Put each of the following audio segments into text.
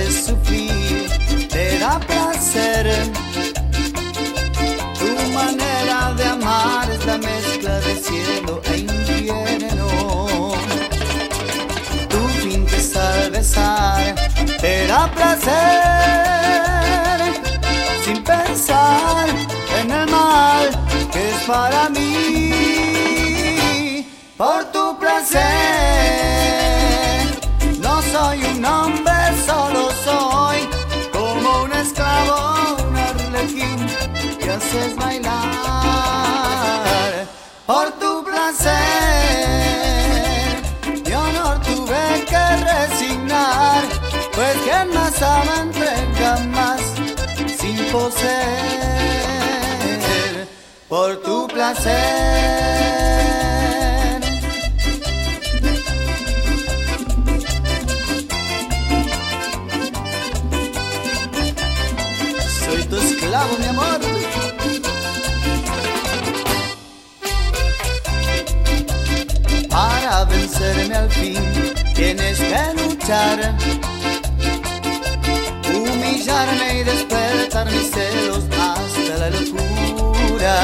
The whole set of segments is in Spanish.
haces sufrir, te da placer. Tu manera de amar es la mezcla de cielo e infierno. Tu fintes al besar, te da placer, sin pensar en el mal que es para mí. Por tu placer, no soy un hombre, solo soy como un esclavo, un arlequín que haces bailar. Por tu placer, mi honor tuve que resignar, pues quien más ama entrega más sin poseer. Por tu placer. Soy tu esclavo, mi amor. Para vencerme al fin tienes que luchar, humillarme y despertar mis celos hasta la locura.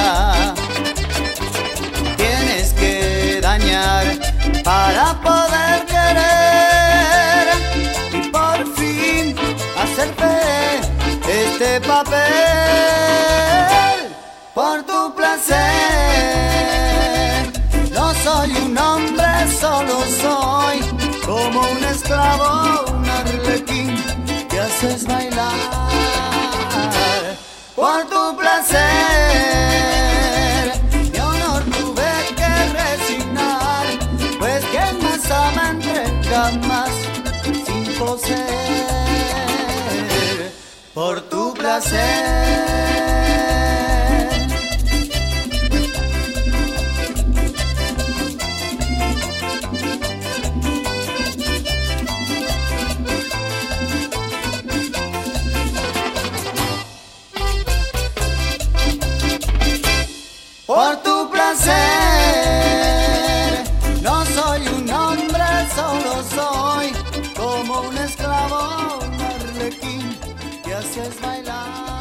Tienes que dañar para poder querer y por fin hacer fe este papel. Por tu placer, no soy un hombre, solo soy como un esclavo, un arlequín que haces bailar. Por tu placer, mi honor tuve que resignar, pues quien más ama entrega más sin poseer. Por tu placer. Por tu placer, no soy un hombre, solo soy como un esclavo, un arlequín que haces bailar.